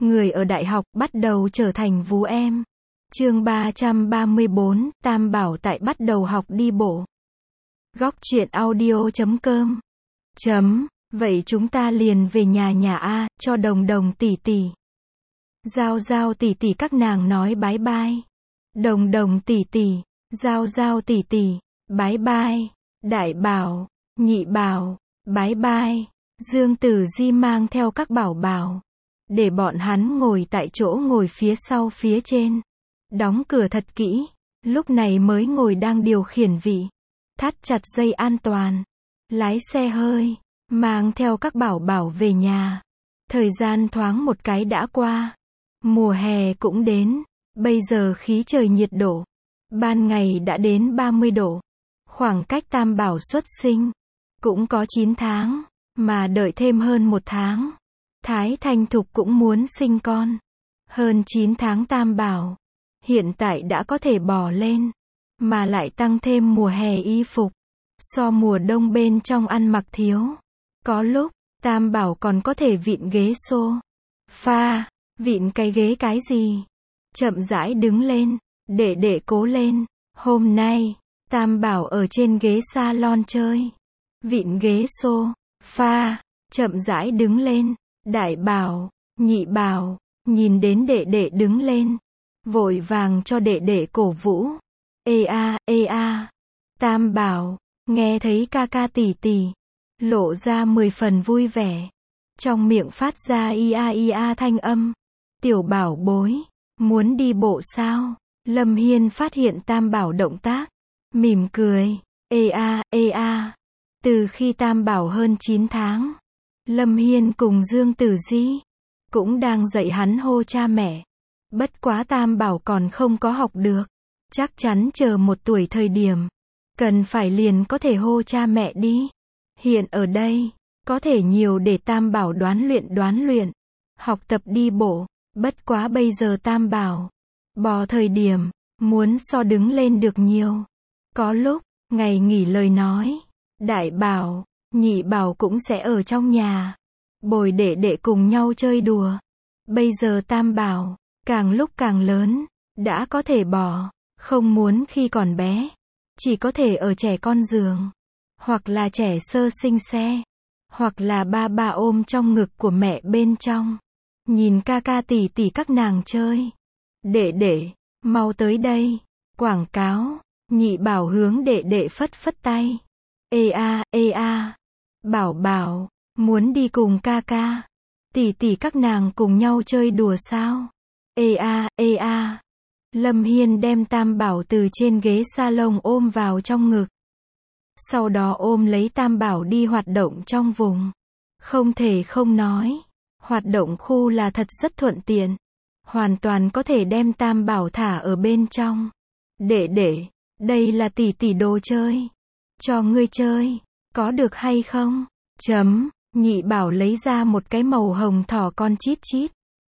người ở đại học bắt đầu trở thành vú em. Chương 334, Tam Bảo tại bắt đầu học đi bộ. Góc truyện audio.com. Vậy chúng ta liền về nhà a, cho Đồng Đồng tỷ tỷ. Giao Giao tỷ tỷ các nàng nói bái bai. Đồng Đồng tỷ tỷ, Giao Giao tỷ tỷ, bái bai. Đại Bảo, Nhị Bảo, bái bai. Dương Tử Di mang theo các bảo bảo, để bọn hắn ngồi tại chỗ ngồi phía sau phía trên. Đóng cửa thật kỹ, lúc này mới ngồi đang điều khiển vị. Thắt chặt dây an toàn. Lái xe hơi, mang theo các bảo bảo về nhà. Thời gian thoáng một cái đã qua. Mùa hè cũng đến. Bây giờ khí trời nhiệt độ. Ban ngày đã đến 30 độ. Khoảng cách Tam Bảo xuất sinh cũng có 9 tháng. Mà đợi thêm hơn 1 tháng. Thái Thanh Thục cũng muốn sinh con. Hơn 9 tháng Tam Bảo hiện tại đã có thể bò lên. Mà lại tăng thêm mùa hè y phục. So mùa đông bên trong ăn mặc thiếu. Có lúc, Tam Bảo còn có thể vịn ghế sofa. Vịn cái ghế cái gì? Chậm rãi đứng lên. Để cố lên. Hôm nay, Tam Bảo ở trên ghế salon chơi. Vịn ghế sofa. Chậm rãi đứng lên. Đại Bảo, Nhị Bảo, nhìn đến đệ đứng lên. Vội vàng cho đệ cổ vũ. Ê a. Tam Bảo, nghe thấy ca ca tỷ tỷ, lộ ra 10 phần vui vẻ. Trong miệng phát ra ia thanh âm. Tiểu bảo bối, muốn đi bộ sao? Lâm Hiên phát hiện Tam Bảo động tác. Mỉm cười. Ê a. Từ khi Tam Bảo hơn 9 tháng, Lâm Hiên cùng Dương Tử Di cũng đang dạy hắn hô cha mẹ. Bất quá Tam Bảo còn không có học được. Chắc chắn chờ 1 tuổi thời điểm, cần phải liền có thể hô cha mẹ đi. Hiện ở đây, có thể nhiều để Tam Bảo đoán luyện. Học tập đi bộ. Bất quá bây giờ Tam Bảo bò thời điểm, muốn so đứng lên được nhiều. Có lúc, ngày nghỉ lời nói, Đại Bảo, Nhị Bảo cũng sẽ ở trong nhà. Bồi đệ cùng nhau chơi đùa. Bây giờ Tam Bảo, càng lúc càng lớn, đã có thể bò. Không muốn khi còn bé, chỉ có thể ở trẻ con giường. Hoặc là trẻ sơ sinh xe. Hoặc là ba ôm trong ngực của mẹ bên trong. Nhìn ca ca tỷ tỷ các nàng chơi. Đệ, mau tới đây. Quảng cáo. Nhị Bảo hướng đệ phất tay. Ê a. Bảo, muốn đi cùng ca ca. Tỷ tỷ các nàng cùng nhau chơi đùa sao? Ê a. Lâm Hiên đem Tam Bảo từ trên ghế salon ôm vào trong ngực. Sau đó ôm lấy Tam Bảo đi hoạt động trong vùng. Không thể không nói, hoạt động khu là thật rất thuận tiện. Hoàn toàn có thể đem Tam Bảo thả ở bên trong. Đệ, đây là tỷ đồ chơi. Cho ngươi chơi, có được hay không? Nhị Bảo lấy ra một cái màu hồng thỏ con chít.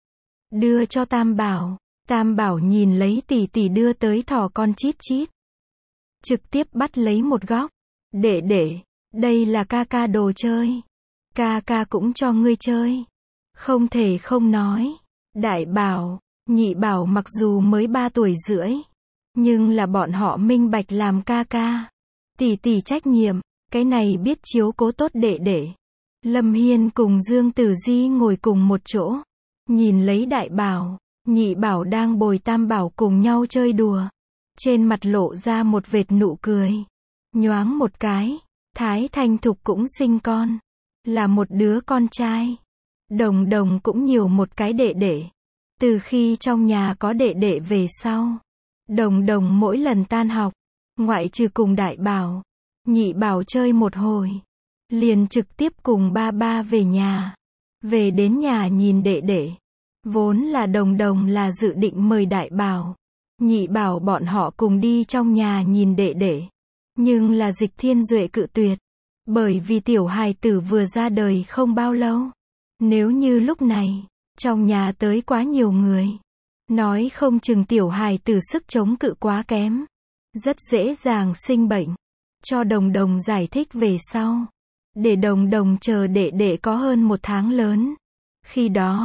Đưa cho Tam Bảo. Tam Bảo nhìn lấy tỷ đưa tới thỏ con chít. Trực tiếp bắt lấy một góc. Đệ, đây là ca đồ chơi. Ca cũng cho ngươi chơi. Không thể không nói. Đại Bảo, Nhị Bảo mặc dù mới 3 tuổi rưỡi, nhưng là bọn họ minh bạch làm ca. Tỷ trách nhiệm, cái này biết chiếu cố tốt đệ. Lâm Hiên cùng Dương Tử Di ngồi cùng một chỗ. Nhìn lấy Đại Bảo, Nhị Bảo đang bồi Tam Bảo cùng nhau chơi đùa. Trên mặt lộ ra một vệt nụ cười. Nhoáng một cái, Thái Thanh Thục cũng sinh con. Là một đứa con trai. Đồng cũng nhiều một cái đệ. Từ khi trong nhà có đệ về sau, Đồng mỗi lần tan học, ngoại trừ cùng Đại Bảo, Nhị Bảo chơi một hồi, liền trực tiếp cùng ba về nhà. Về đến nhà nhìn đệ. Vốn là Đồng là dự định mời Đại Bảo, Nhị Bảo bọn họ cùng đi trong nhà nhìn đệ. Nhưng là Dịch Thiên Duệ cự tuyệt. Bởi vì tiểu hài tử vừa ra đời không bao lâu. Nếu như lúc này, trong nhà tới quá nhiều người, nói không chừng tiểu hài tử sức chống cự quá kém. Rất dễ dàng sinh bệnh. Cho Đồng giải thích về sau. Để Đồng chờ đệ có hơn 1 tháng lớn. Khi đó,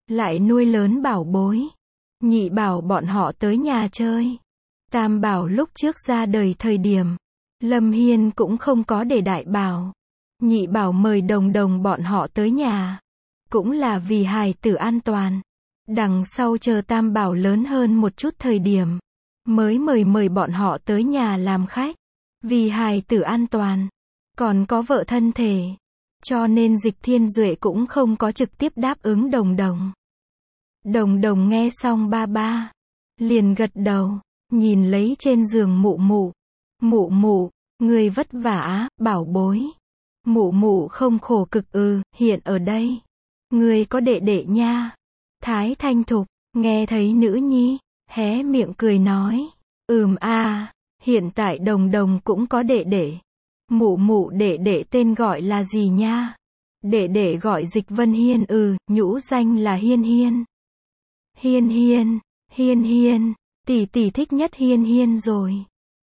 lại nuôi lớn bảo bối. Nhị bảo bọn họ tới nhà chơi. Tam bảo lúc trước ra đời thời điểm, Lâm Hiên cũng không có để đại bảo, nhị bảo mời đồng đồng bọn họ tới nhà, cũng là vì hài tử an toàn. Đằng sau chờ tam bảo lớn hơn một chút thời điểm, mới mời bọn họ tới nhà làm khách. Vì hài tử an toàn, còn có vợ thân thể, cho nên Dịch Thiên Duệ cũng không có trực tiếp đáp ứng đồng đồng. Đồng đồng nghe xong ba ba, liền gật đầu, nhìn lấy trên giường mụ mụ. Mụ mụ, người vất vả, bảo bối. Mụ mụ không khổ cực hiện ở đây. Người có đệ đệ nha. Thái Thanh Thục, nghe thấy nữ nhi, hé miệng cười nói. Hiện tại đồng đồng cũng có đệ đệ. Mụ mụ đệ đệ tên gọi là gì nha? Đệ đệ gọi Dịch Vân Hiên nhũ danh là Hiên Hiên. Hiên Hiên, Hiên Hiên, tỷ tỷ thích nhất Hiên Hiên rồi.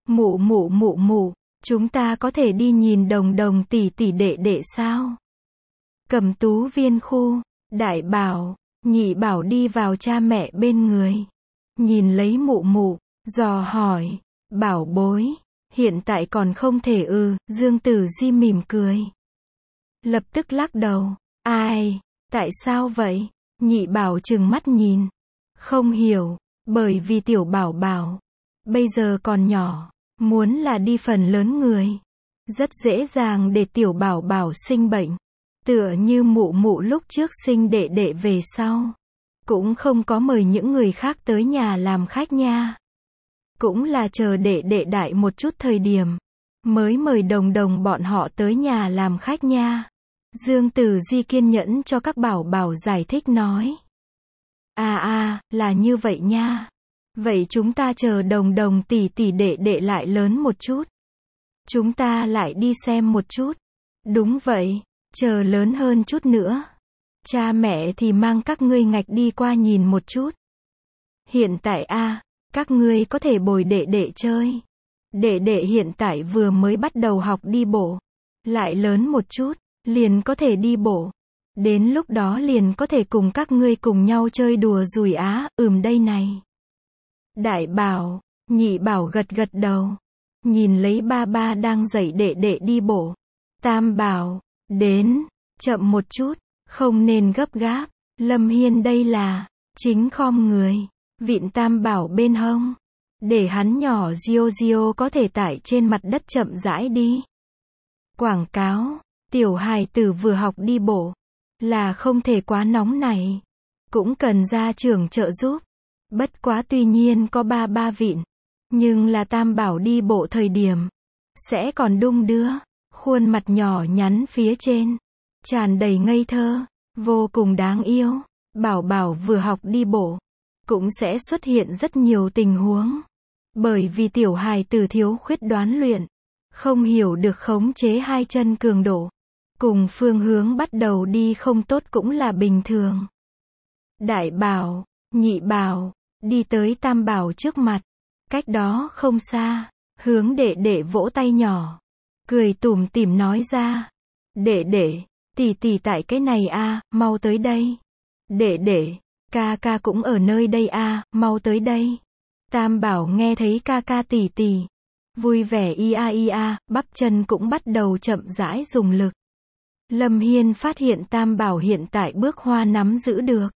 Mụ, chúng ta có thể đi nhìn đồng đồng tỷ tỷ đệ đệ sao? Cẩm Tú Viên khu, đại bảo, nhị bảo đi vào cha mẹ bên người. Nhìn lấy mụ, dò hỏi, bảo bối, hiện tại còn không thể Dương Tử Di mỉm cười. Lập tức lắc đầu, ai, tại sao vậy? Nhị bảo trừng mắt nhìn, không hiểu, bởi vì tiểu bảo bảo, bây giờ còn nhỏ, muốn là đi phần lớn người, rất dễ dàng để tiểu bảo bảo sinh bệnh. Tựa như mụ lúc trước sinh đệ đệ về sau, cũng không có mời những người khác tới nhà làm khách nha. Cũng là chờ đệ đệ đại một chút thời điểm, mới mời đồng đồng bọn họ tới nhà làm khách nha. Dương Tử Di kiên nhẫn cho các bảo bảo giải thích nói. Là như vậy nha. Vậy chúng ta chờ đồng đồng tỷ tỷ đệ đệ lại lớn một chút. Chúng ta lại đi xem một chút. Đúng vậy, chờ lớn hơn chút nữa. Cha mẹ thì mang các ngươi ngạch đi qua nhìn một chút. Hiện tại các ngươi có thể bồi đệ đệ chơi. Đệ đệ hiện tại vừa mới bắt đầu học đi bộ. Lại lớn một chút, liền có thể đi bộ. Đến lúc đó liền có thể cùng các ngươi cùng nhau chơi đùa rùi đây này. Đại bảo, nhị bảo gật đầu. Nhìn lấy ba ba đang dạy đệ đệ đi bộ. Tam bảo, đến, chậm một chút, không nên gấp gáp. Lâm Hiên đây là, chính khom người, vịn tam bảo bên hông. Để hắn nhỏ Gio có thể tải trên mặt đất chậm rãi đi. Quảng cáo, tiểu hài tử vừa học đi bộ, là không thể quá nóng này. Cũng cần gia trưởng trợ giúp. Bất quá tuy nhiên có ba vịn, nhưng là tam bảo đi bộ thời điểm, sẽ còn đung đưa, khuôn mặt nhỏ nhắn phía trên, tràn đầy ngây thơ, vô cùng đáng yêu. Bảo bảo vừa học đi bộ, cũng sẽ xuất hiện rất nhiều tình huống. Bởi vì tiểu hài tử thiếu khuyết đoán luyện, không hiểu được khống chế hai chân cường độ, cùng phương hướng bắt đầu đi không tốt cũng là bình thường. Đại bảo, nhị bảo, đi tới tam bảo trước mặt, cách đó không xa, hướng đệ đệ vỗ tay nhỏ, cười tủm tỉm nói ra. Đệ đệ, tỷ tỷ tại cái này mau tới đây. Đệ đệ, ca ca cũng ở nơi đây mau tới đây. Tam bảo nghe thấy ca ca tỷ tỷ, vui vẻ bắp chân cũng bắt đầu chậm rãi dùng lực. Lâm Hiên phát hiện tam bảo hiện tại bước hoa nắm giữ được.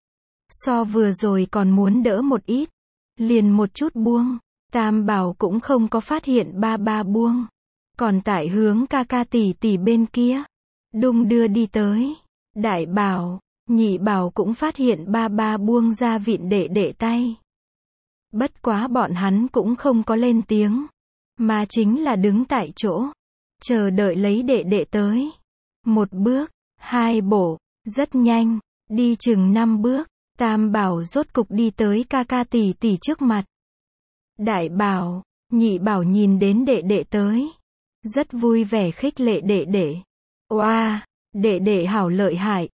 So vừa rồi còn muốn đỡ một ít, liền một chút buông. Tam bảo cũng không có phát hiện ba buông, còn tại hướng ca ca tỷ tỷ bên kia, đung đưa đi tới. Đại bảo, nhị bảo cũng phát hiện ba buông ra vịn đệ đệ tay. Bất quá bọn hắn cũng không có lên tiếng, mà chính là đứng tại chỗ, chờ đợi lấy đệ đệ tới. Một bước, hai bộ, rất nhanh, đi chừng 5 bước, tam bảo rốt cục đi tới ca ca tỷ tỷ trước mặt. Đại bảo, nhị bảo nhìn đến đệ đệ tới, rất vui vẻ khích lệ đệ đệ. Oa, đệ đệ hảo lợi hại,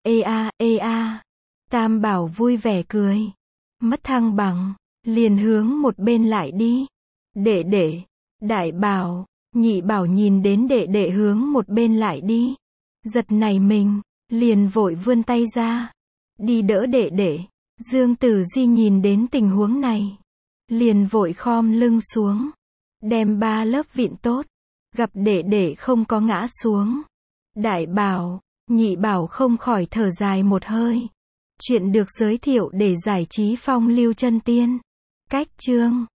Tam bảo vui vẻ cười, mất thăng bằng, liền hướng một bên lại đi. Đệ đệ, đại bảo, nhị bảo nhìn đến đệ đệ hướng một bên lại đi, giật nảy mình, liền vội vươn tay ra. đi đỡ đệ đệ. Dương Tử Di nhìn đến tình huống này, liền vội khom lưng xuống, đem 3 lớp vịn tốt, gặp đệ đệ không có ngã xuống. Đại bảo, nhị bảo không khỏi thở dài một hơi. Chuyện được giới thiệu để giải trí phong lưu chân tiên. Cách chương